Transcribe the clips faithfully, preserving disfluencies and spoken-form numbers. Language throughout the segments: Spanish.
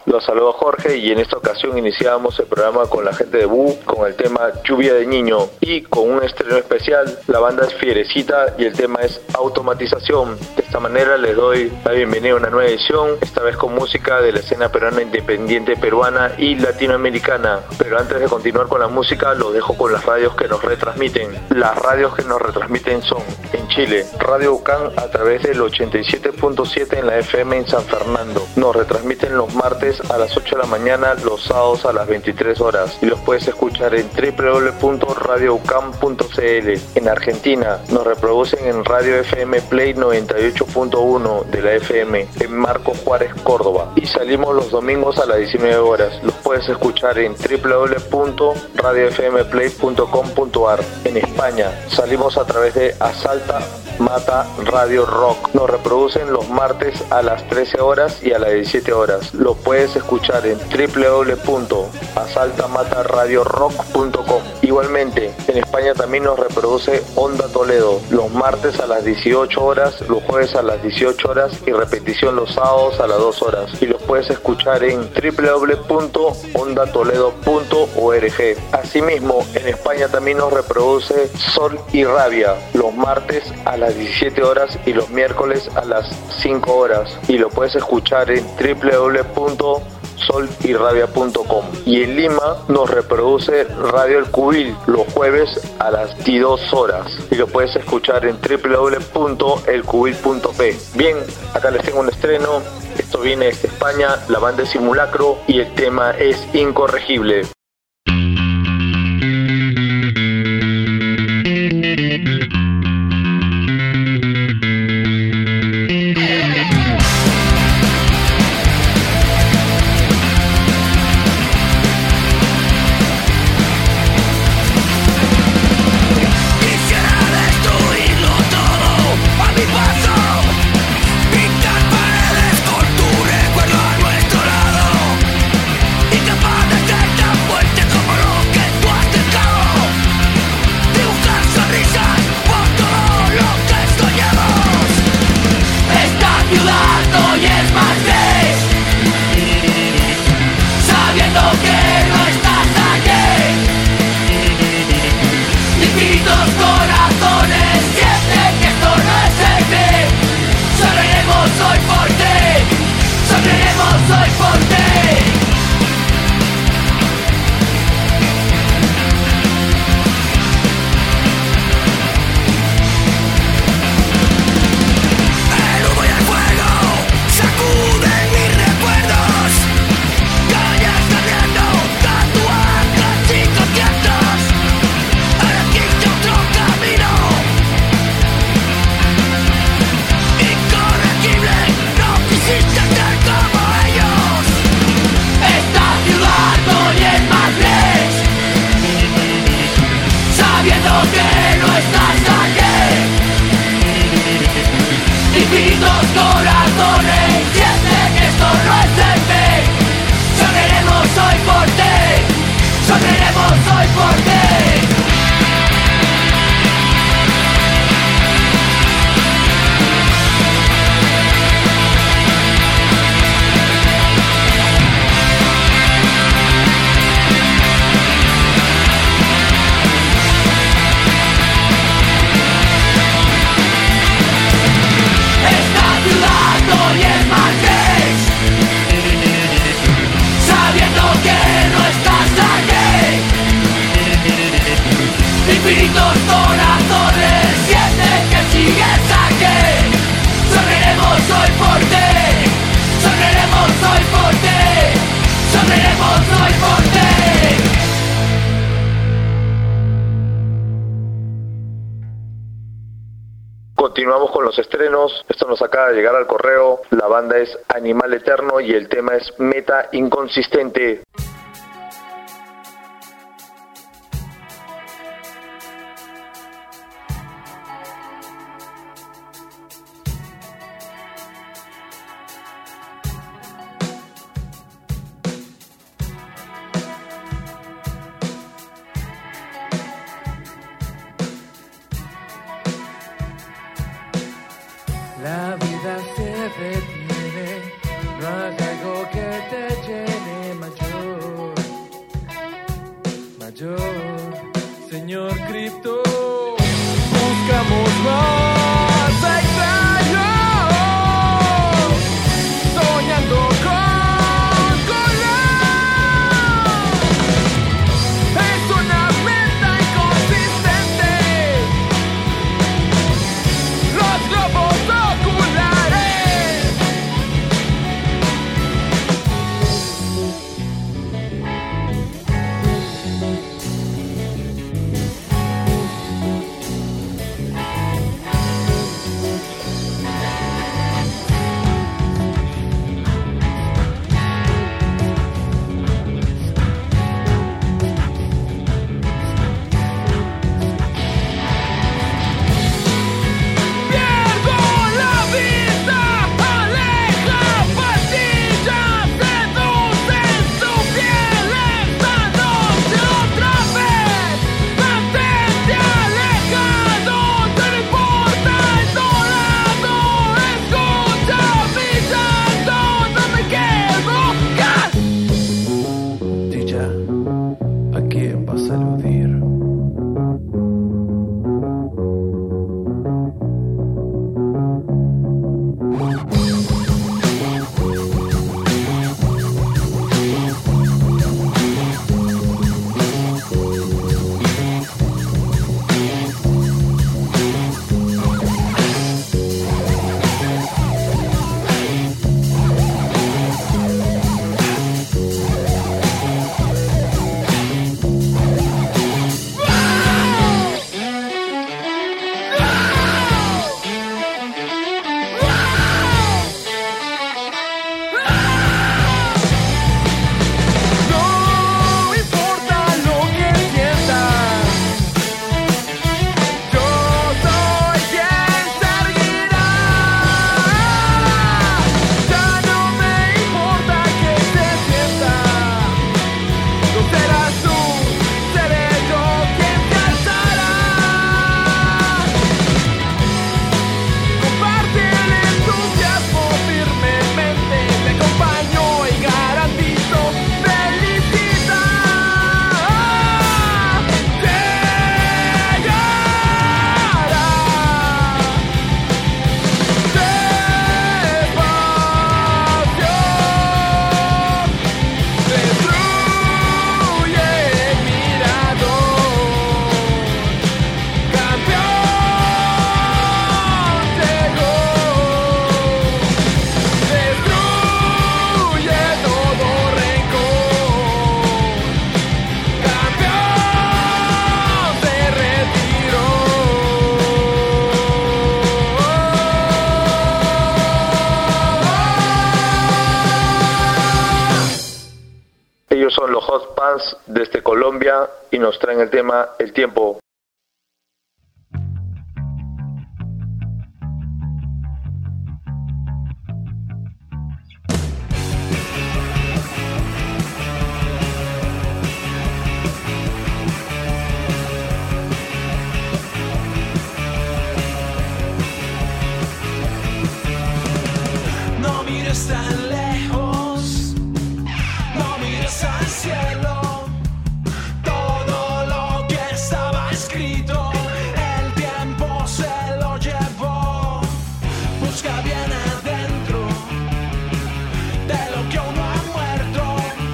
Los saludo Jorge y en esta ocasión iniciamos el programa con la gente de Bu con el tema Lluvia de Niño y con un estreno especial. La banda es Fierecita y el tema es Automatización. De esta manera les doy la bienvenida a una nueva edición, esta vez con música de la escena peruana independiente peruana y latinoamericana. Pero antes de continuar con la música, los dejo con las radios que nos retransmiten. Las radios que nos retransmiten son en Chile, Radio UCAN a través del ochenta y siete punto siete en la F M en San Fernando. Nos retransmiten los martes a las ocho de la mañana, los sábados a las veintitrés horas y los puedes escuchar en doble u doble u doble u punto radio ucam punto c l. En Argentina nos reproducen en Radio F M Play noventa y ocho punto uno de la F M en Marco Juárez, Córdoba, y salimos los domingos a las diecinueve horas. Los puedes escuchar en doble u doble u doble u punto radio f m play punto com punto a r. En España salimos a través de Asalta Mata Radio Rock. Nos reproducen los martes a las trece horas y a las diecisiete horas. Lo puedes escuchar en doble u doble u doble u punto asalta mata radio rock punto com. Igualmente, en España también nos reproduce Onda Toledo los martes a las dieciocho horas, los jueves a las dieciocho horas y repetición los sábados a las dos horas. Y los puedes escuchar en doble u doble u doble u punto onda toledo punto org. Asimismo, en España también nos reproduce Sol y Rabia los martes a las diecisiete horas y los miércoles a las cinco horas. Y lo puedes escuchar en doble u doble u doble u punto sol y rabia punto com. Y en Lima nos reproduce Radio El Cubil los jueves a las veintidós horas y lo puedes escuchar en doble u doble u doble u punto el cubil punto p. Bien, acá les tengo un estreno. Esto viene desde España, la banda es Simulacro y el tema es Incorregible. Continuamos con los estrenos. Esto nos acaba de llegar al correo. La banda es Animal Eterno y el tema es Meta Inconsistente. La vida se detiene, no hay algo que te lleve. Ellos son los Hot Pants desde Colombia y nos traen el tema El Tiempo. No mires tan lejos, no mires al cielo. Todo lo que estaba escrito, el tiempo se lo llevó. Busca bien adentro de lo que aún no ha muerto.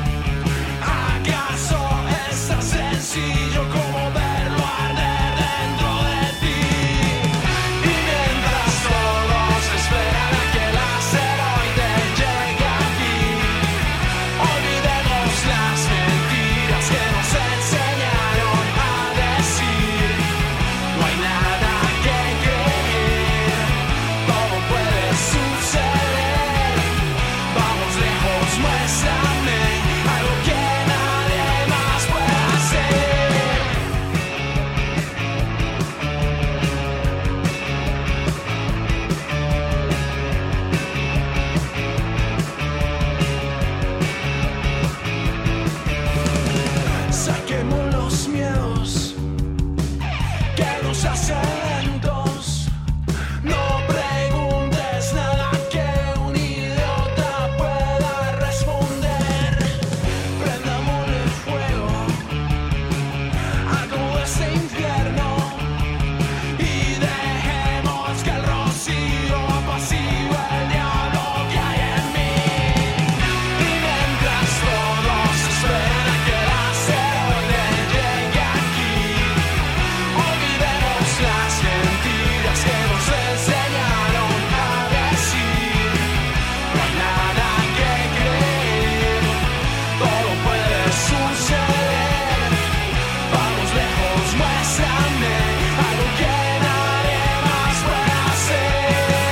¿Acaso es tan sencillo como verlo arder dentro de ti? Y mientras todos esperan a que el asteroide llegue aquí, olvidemos las mentiras que nos enseñaron a decir. No hay nada que creer, todo puede suceder. Vamos lejos, muéstrame algo que nadie más puede hacer. Saquemos los miedos que nos hacen lentos. No preguntes nada que un idiota pueda responder. Prendámosle fuego a todo este infierno y dejemos que el rocío apacigüe el diablo que hay en mí. Y mientras todos esperan a que el asteroide llegue aquí, olvidemos las mentiras que nos enseñaron a decir. No hay nada que creer, todo puede suceder. Vamos lejos, muéstrame algo que nadie más puede hacer.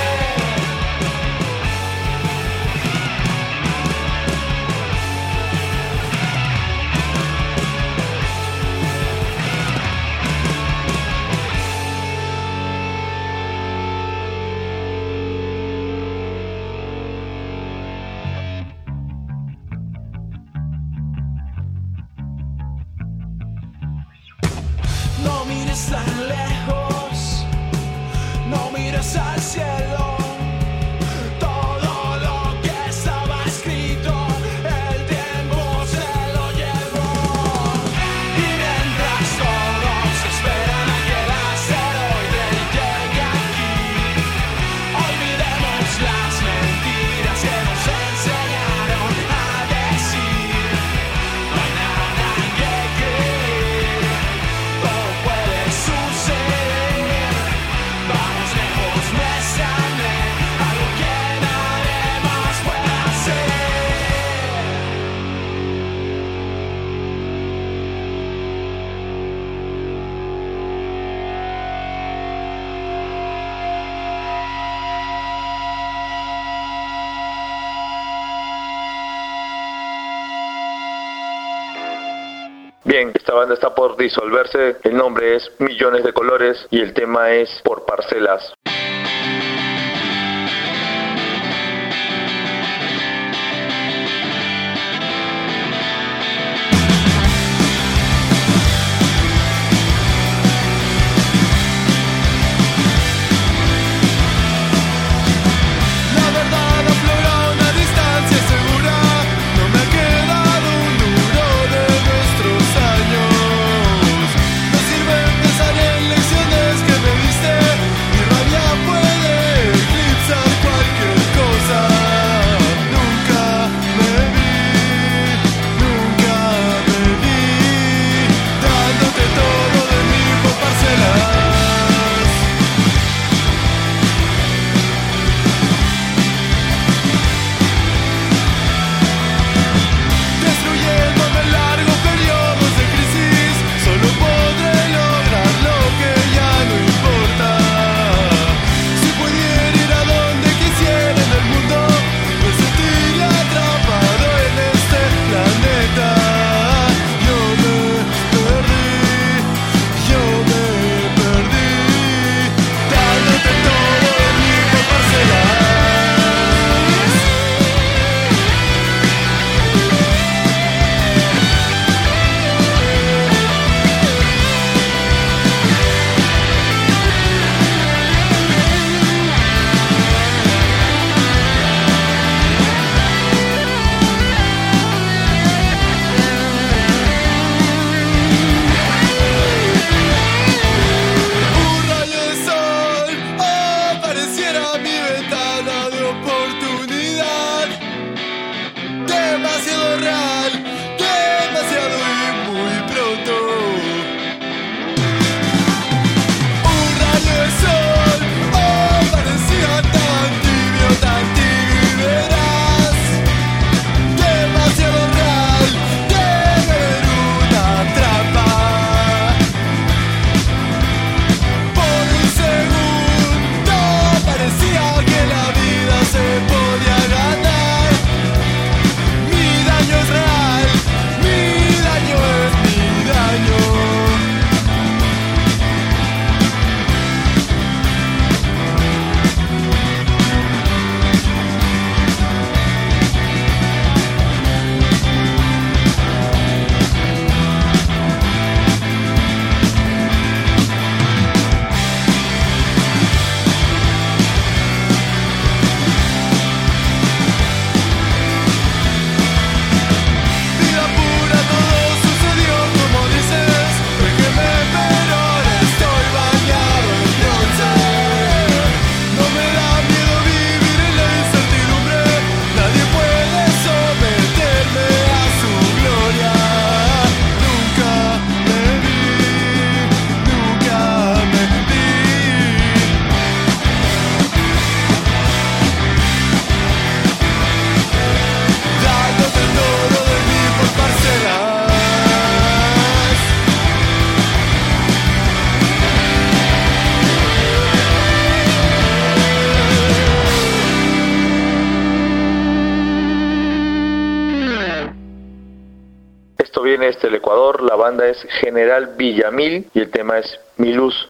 No mires tan lejos, no mires al cielo. Todo lo que estaba escrito, el tiempo se lo llevó. Y mientras todos esperan a que el asteroide llegue aquí, olvidemos las mentiras que nos enseñaron a decir. No hay nada que creer, todo puede suceder. Vamos lejos, muéstrame algo que nadie más puede hacer. Bien, esta banda está por disolverse, el nombre es Millones de Colores y el tema es Por Parcelas. La verdad aflora a una distancia segura. No me ha quedado un duro de nuestros años. No sirven, te salen lecciones que me diste. Mi rabia Esto viene desde el Ecuador, la banda es General Villamil y el tema es Mi Luz.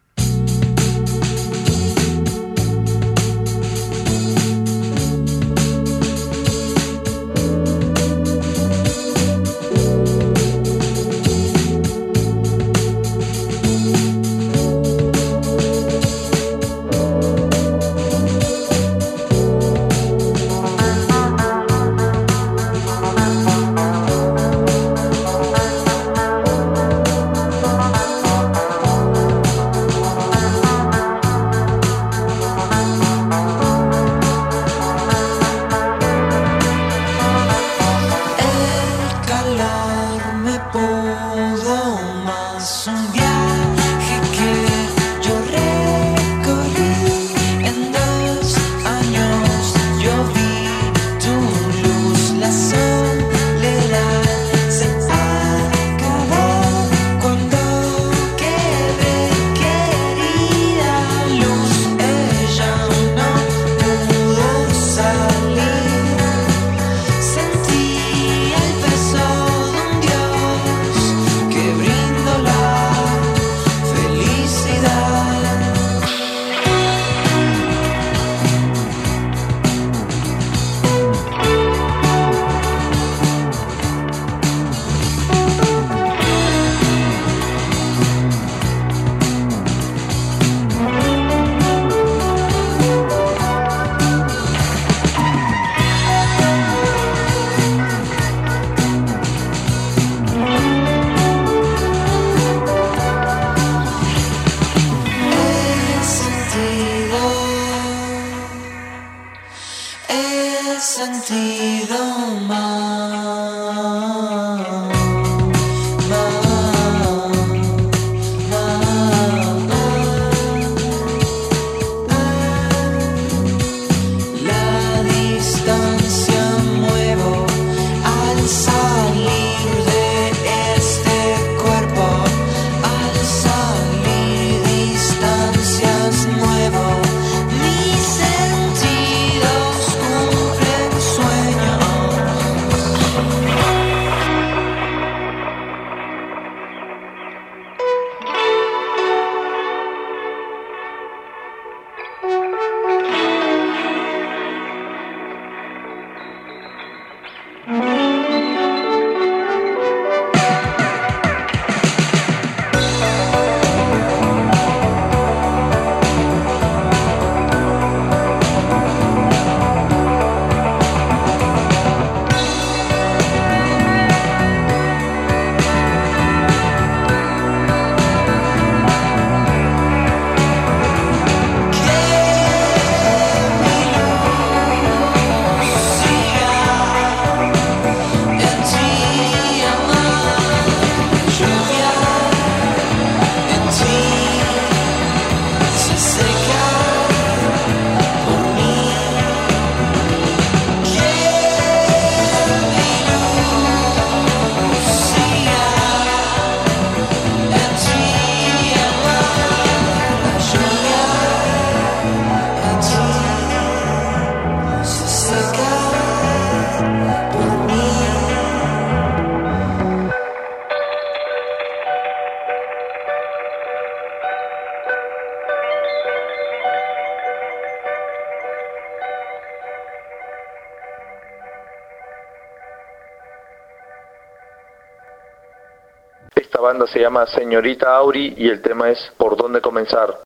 Esta banda se llama Señorita Auri y el tema es ¿Por dónde comenzar?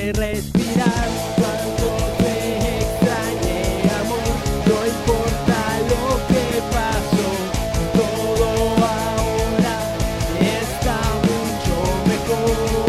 escucharte respirar cuando te extrañé, amor. No importa lo que pasó, todo ahora está mucho mejor.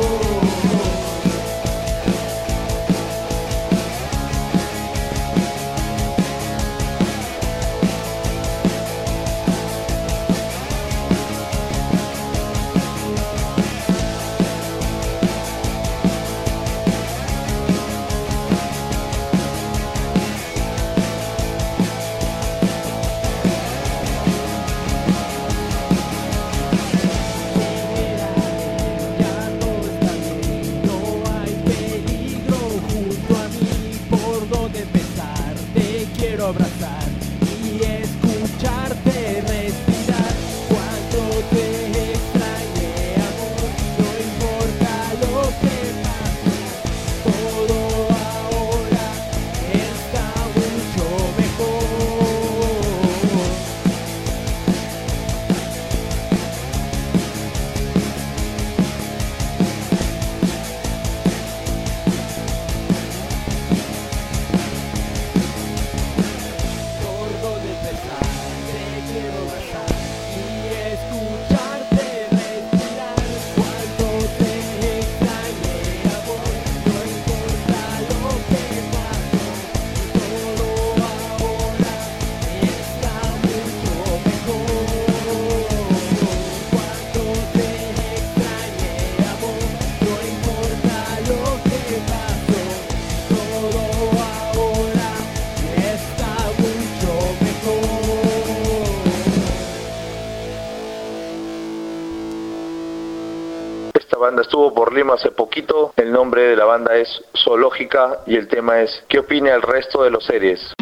Abrazar y escucharte respirar cuando te extrañé, amor. No importa lo que pase, todo ahora está mucho mejor. Esta banda estuvo por Lima hace poquito. El nombre de la banda es Zoológica y el tema es ¿qué opina el resto de los series?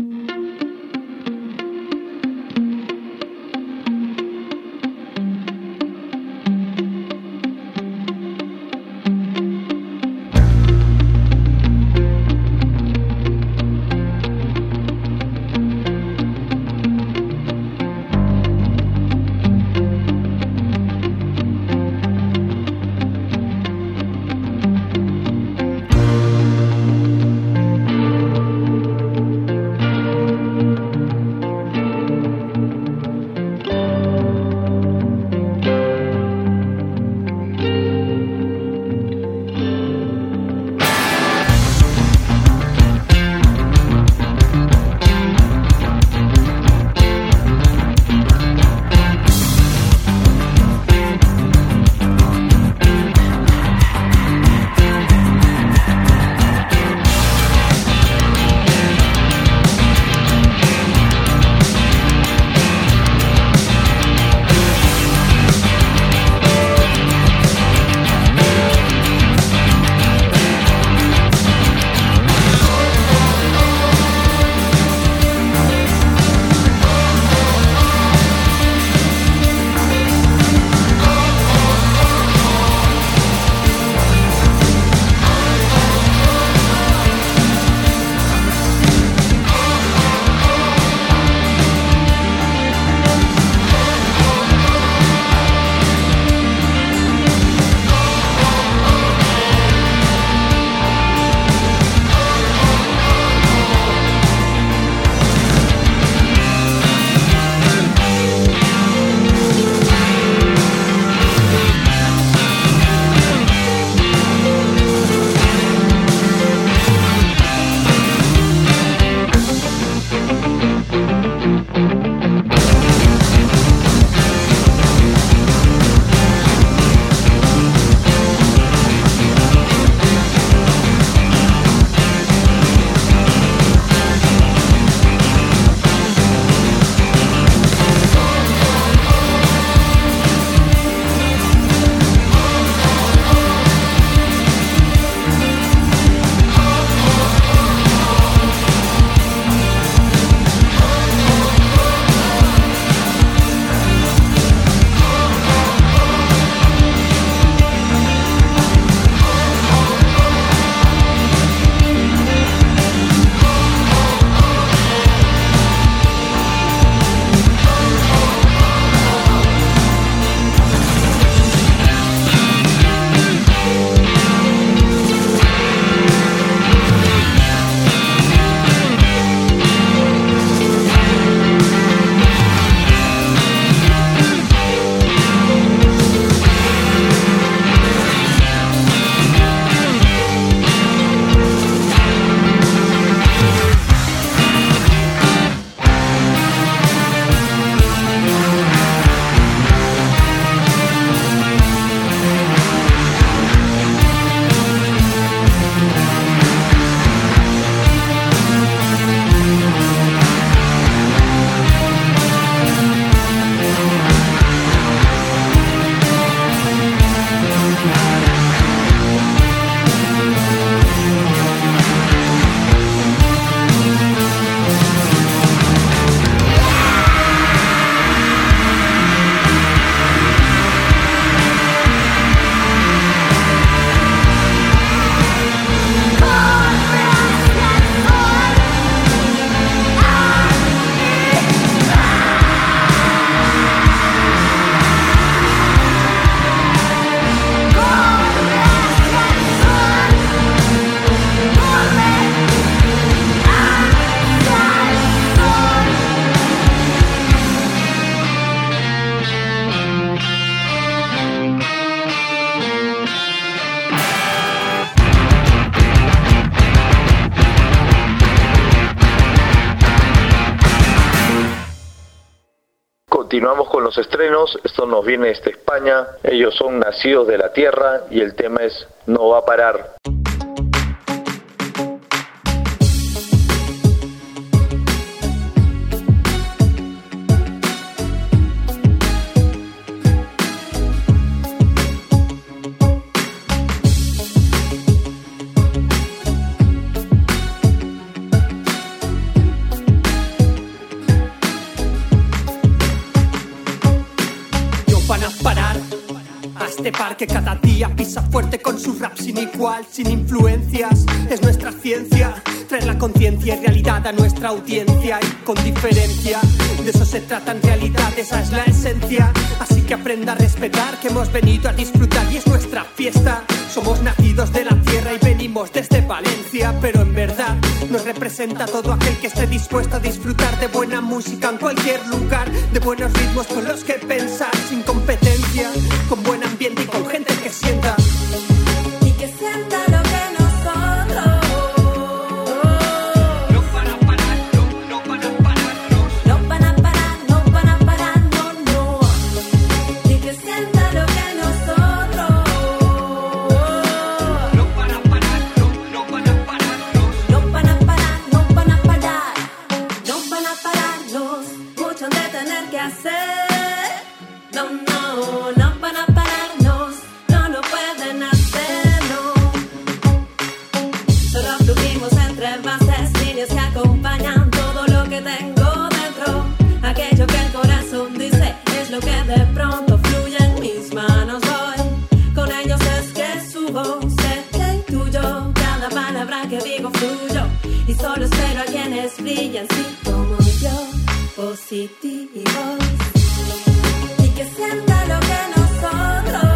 Continuamos con los estrenos. Esto nos viene desde España. Ellos son Nacidos de la Tierra y el tema es No va a parar. Que cada día pisa fuerte con su rap sin igual, sin influencias. Es nuestra ciencia, traer la conciencia y realidad a nuestra audiencia y con diferencia. De eso se trata en realidad, esa es la esencia. Así que aprenda a respetar que hemos venido a disfrutar y es nuestra fiesta. Somos nacidos de la tierra y venimos desde Valencia, pero en verdad nos representa todo aquel que esté dispuesto a disfrutar de buena música en cualquier lugar, de buenos ritmos con los que pensar, sin competencia, con buen ambiente y con gente que sienta y que sienta lo que nosotros. No van a parar, no, no van a pararnos. No van a parar, no van a parar, no, no. Y que sienta lo que nosotros. No van a parar, no, no van a pararnos. No van a parar, no van a parar. No van a pararnos. Mucho han de tener que hacer. No, no, no van a pararnos. No lo pueden hacer, no. Solo fluimos entre bases, líneas que acompañan todo lo que tengo dentro. Aquello que el corazón dice es lo que de pronto fluye en mis manos hoy. Con ellos es que subo, sé que intuyo cada palabra que digo fluyo. Y solo espero a quienes brillan, sí, como yo, positivos. Y que sienta lo que nosotros.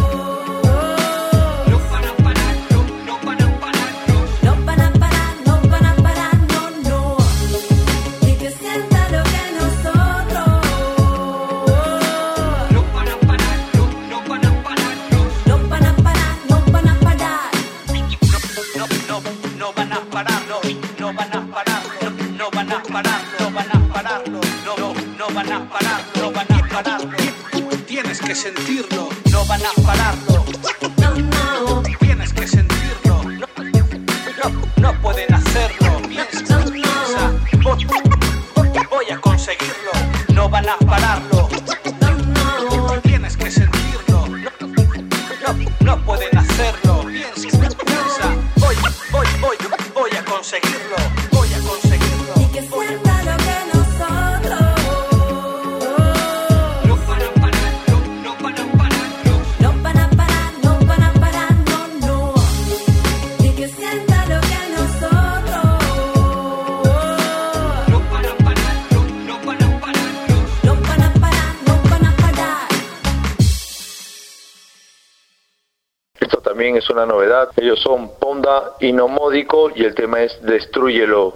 No van a parar, no, no van a pararnos. No van a parar, no van a parar, no, no. Y que sienta lo que nosotros. No van a parar, no, no van a pararnos. No van a parar, no van a parar. No, no, no van a pararlo, no van a pararlo, no van a pararlo, no van a pararlo, no, no, no van a pararlo, no van a pararlo. Tienes que sentirlo, no van a pararlo. No, no. Tienes que sentirlo, no, no, no pueden hacerlo. Piensa, piensa, voy, voy a conseguirlo, no van a pararlo. No, no. Tienes que sentirlo, no, no, no pueden hacerlo. Piensa, piensa, voy, voy, voy, voy a conseguirlo, voy a conseguirlo. Y que sienta lo que nosotros. No van a parar, no, no van a pararnos. No van a parar, no van a parar, no, no. Y que sienta lo que nosotros. No van a parar, no, no van a pararnos. No van a parar, no van a parar. Esto también es una novedad. Ellos son Ponda y Nomódico y el tema es Destrúyelo.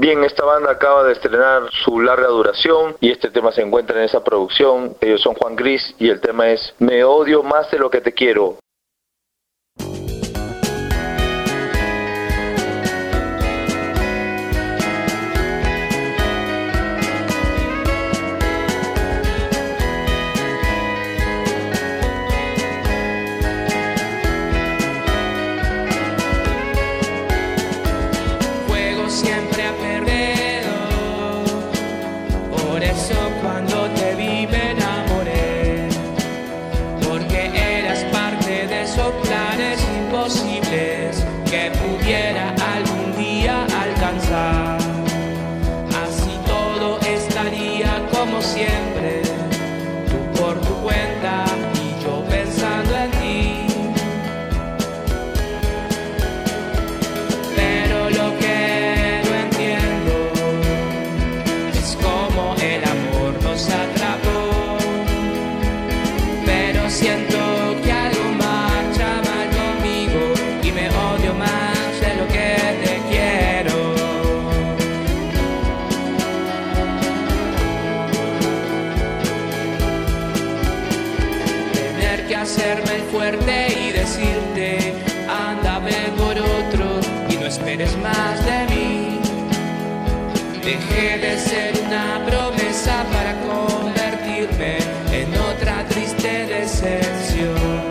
Bien, esta banda acaba de estrenar su larga duración y este tema se encuentra en esa producción. Ellos son Juan Gris y el tema es Me odio más de lo que te quiero. Siempre ha perdido, por eso cuando te vi me enamoré, porque eras parte de esos planes imposibles que pudiera algún día alcanzar. Así todo estaría como siempre, tú por tu cuenta y yo pensando en ti. Pero lo que siento que algo marcha mal conmigo y me odio más de lo que te quiero. Tener que hacerme el fuerte y decirte anda, ve por otro y no esperes más de mí. Dejé de ser una promesa para convertirme en otra triste decepción.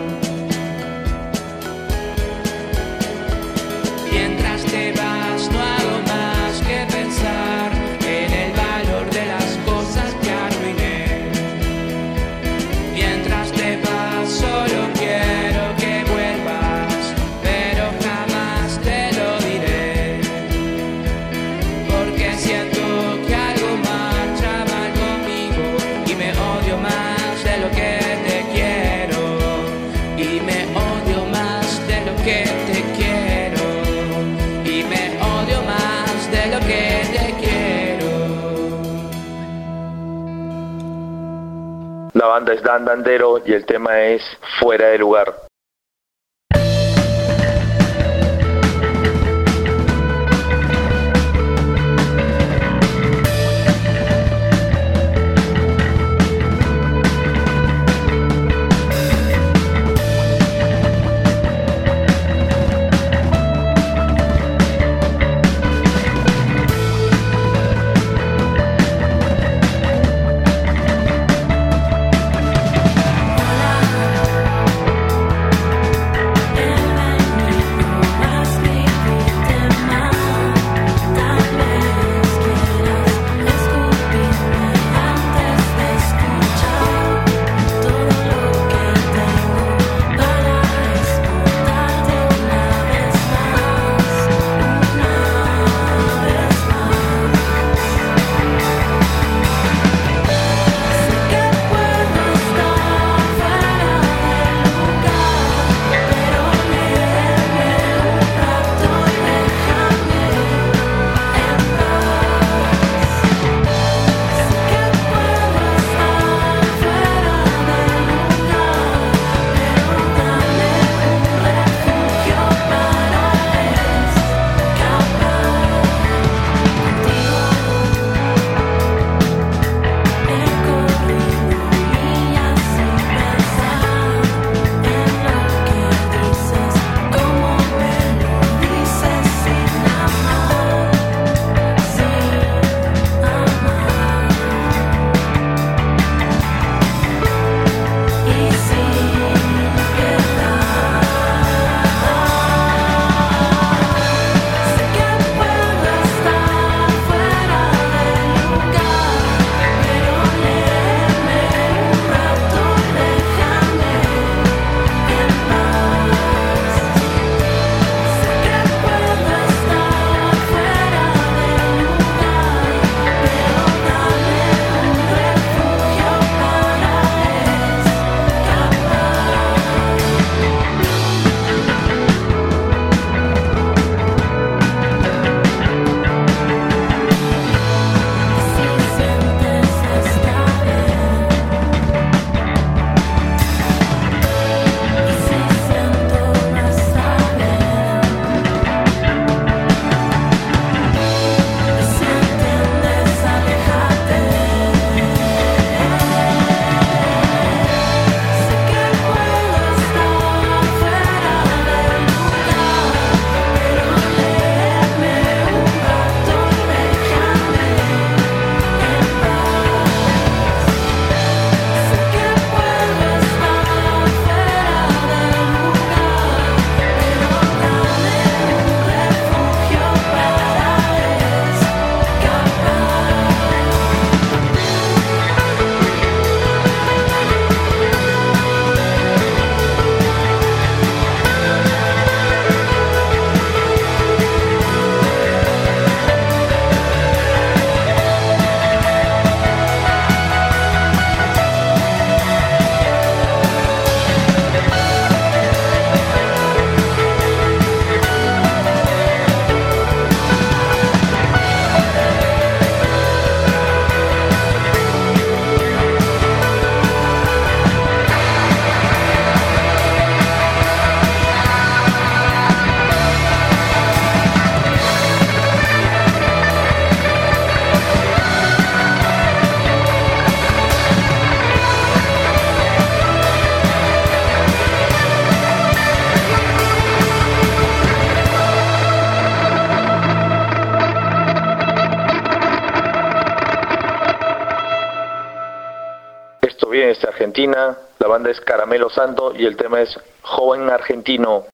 Mientras te vas no hago más que pensar en el valor de las cosas que arruiné. Mientras te vas solo quiero que vuelvas, pero jamás te lo diré, porque siento que algo marcha mal conmigo y me odio más de lo que te quiero, y me odio más de lo que te quiero, y me odio más de lo que te quiero. La banda es Dan Dandero y el tema es Fuera de Lugar. Hola, Proviene desde Argentina, la banda es Caramelo Santo y el tema es Joven Argentino.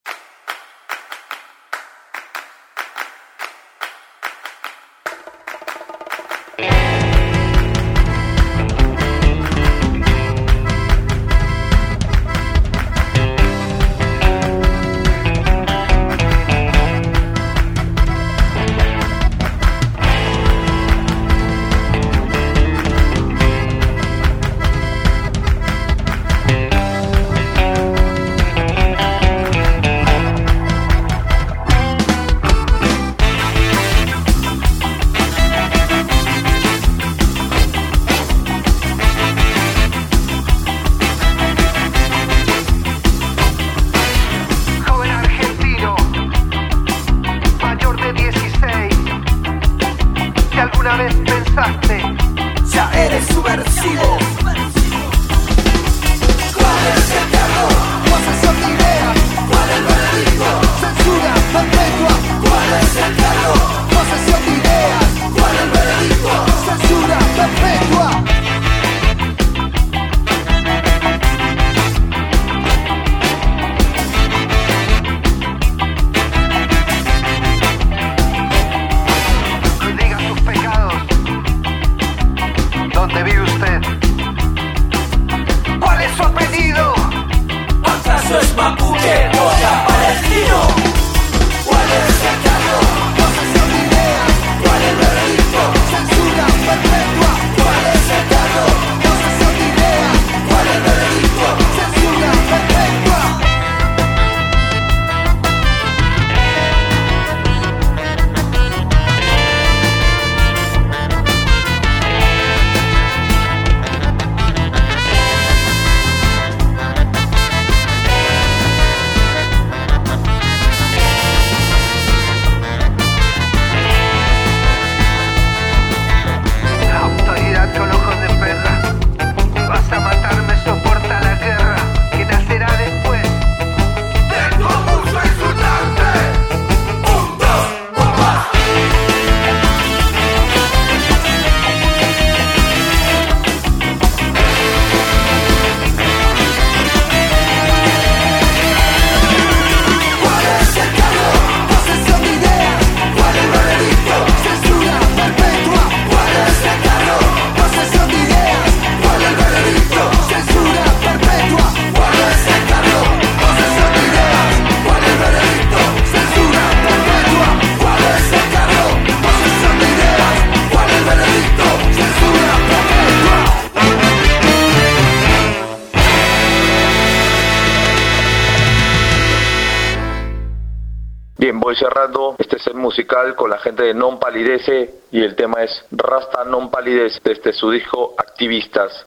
Bien, voy cerrando este set musical con la gente de Non Palidece y el tema es Rasta Non Palidez desde su disco Activistas.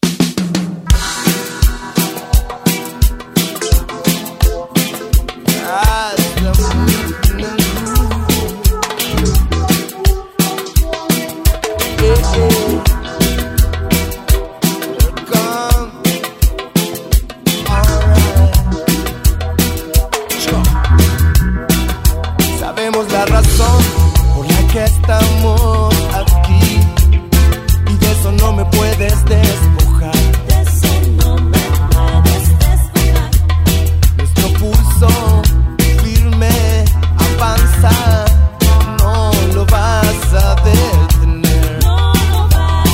La razón por la que estamos aquí, y de eso no me puedes despojar. De eso no me puedes despojar. Nuestro pulso firme avanza, no lo vas a detener. No lo vas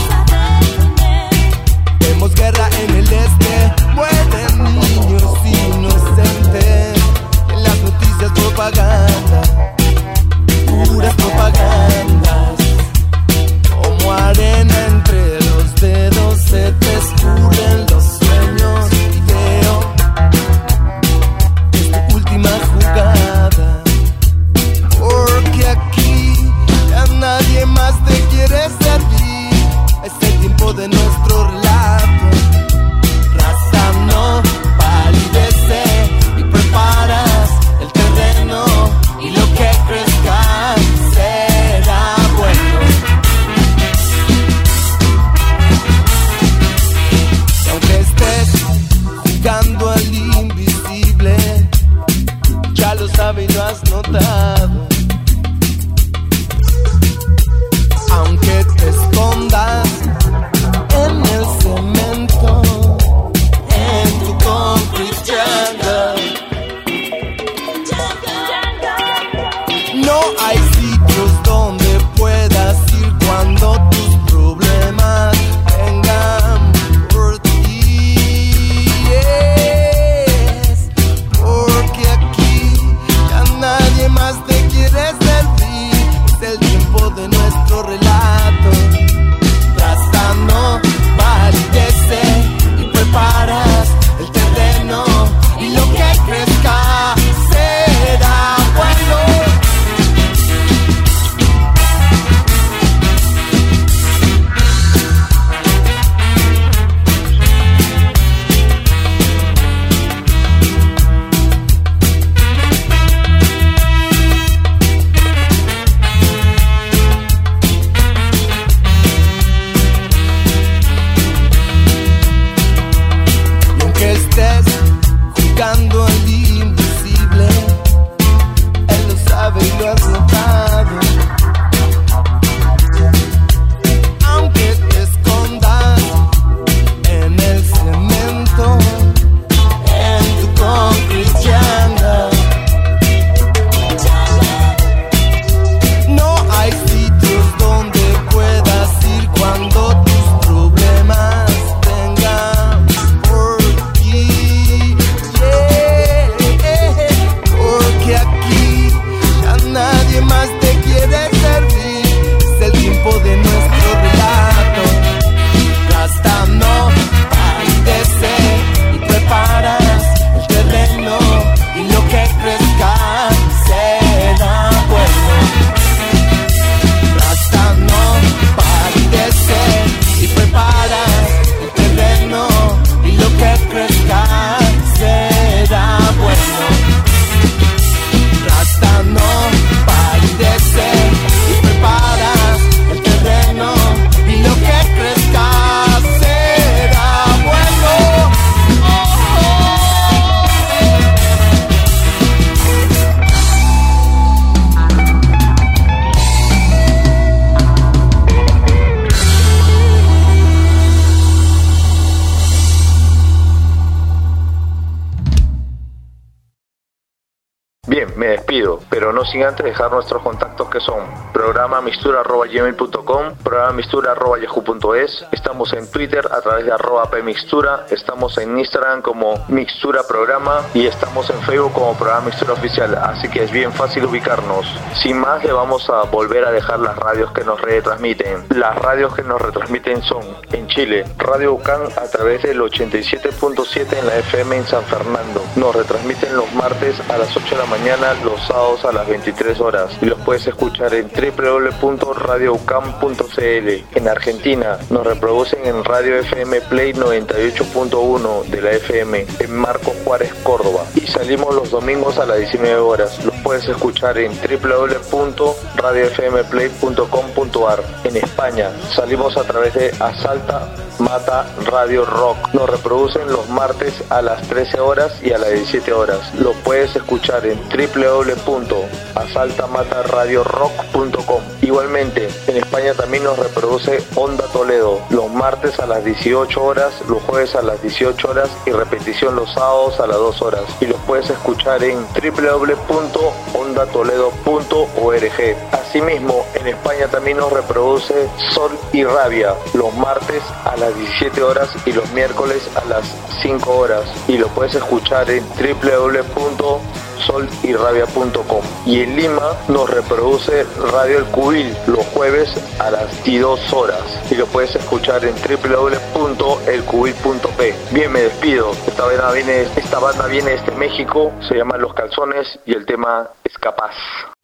despido, pero no sin antes dejar nuestros contactos, que son programa mistura arroba gmail punto com, programa mistura arroba yahoo punto es. Estamos en Twitter a través de arroba pmixtura, estamos en Instagram como Mixtura Programa y estamos en Facebook como Programa Mixtura Oficial, así que es bien fácil ubicarnos. Sin más, le vamos a volver a dejar las radios que nos retransmiten. Las radios que nos retransmiten son: en Chile, Radio UCAN a través del ochenta y siete punto siete en la F M en San Fernando. Nos retransmiten los martes a las ocho de la mañana, los sábados a las veintitrés horas, y los puedes escuchar en doble u doble u doble u punto radio u c a m punto c l. En Argentina nos reproducen en Radio F M Play noventa y ocho punto uno de la F M en Marcos Juárez, Córdoba, y salimos los domingos a las diecinueve horas. Los puedes escuchar en doble u doble u doble u punto radio f m play punto com punto a r. En España salimos a través de Asalta Mata Radio Rock. Nos reproducen los martes a las trece horas y a las diecisiete horas. Lo puedes escuchar en doble u doble u doble u punto asalta mata radio rock punto com. Igualmente, en España también nos reproduce Onda Toledo los martes a las dieciocho horas, los jueves a las dieciocho horas y repetición los sábados a las dos horas. Y los puedes escuchar en doble u doble u doble u punto onda toledo punto org. Asimismo, en España también nos reproduce Sol y Rabia los martes a las diecisiete horas y los miércoles a las cinco horas. Y lo puedes escuchar en doble u doble u doble u punto sol y rabia punto com. Y en Lima nos reproduce Radio El Cubil los jueves a las veintidós horas. Y lo puedes escuchar en doble u doble u doble u punto el cubil punto p. Bien, me despido. Esta banda viene, esta banda viene desde México, se llama Los Calzones y el tema es Capaz.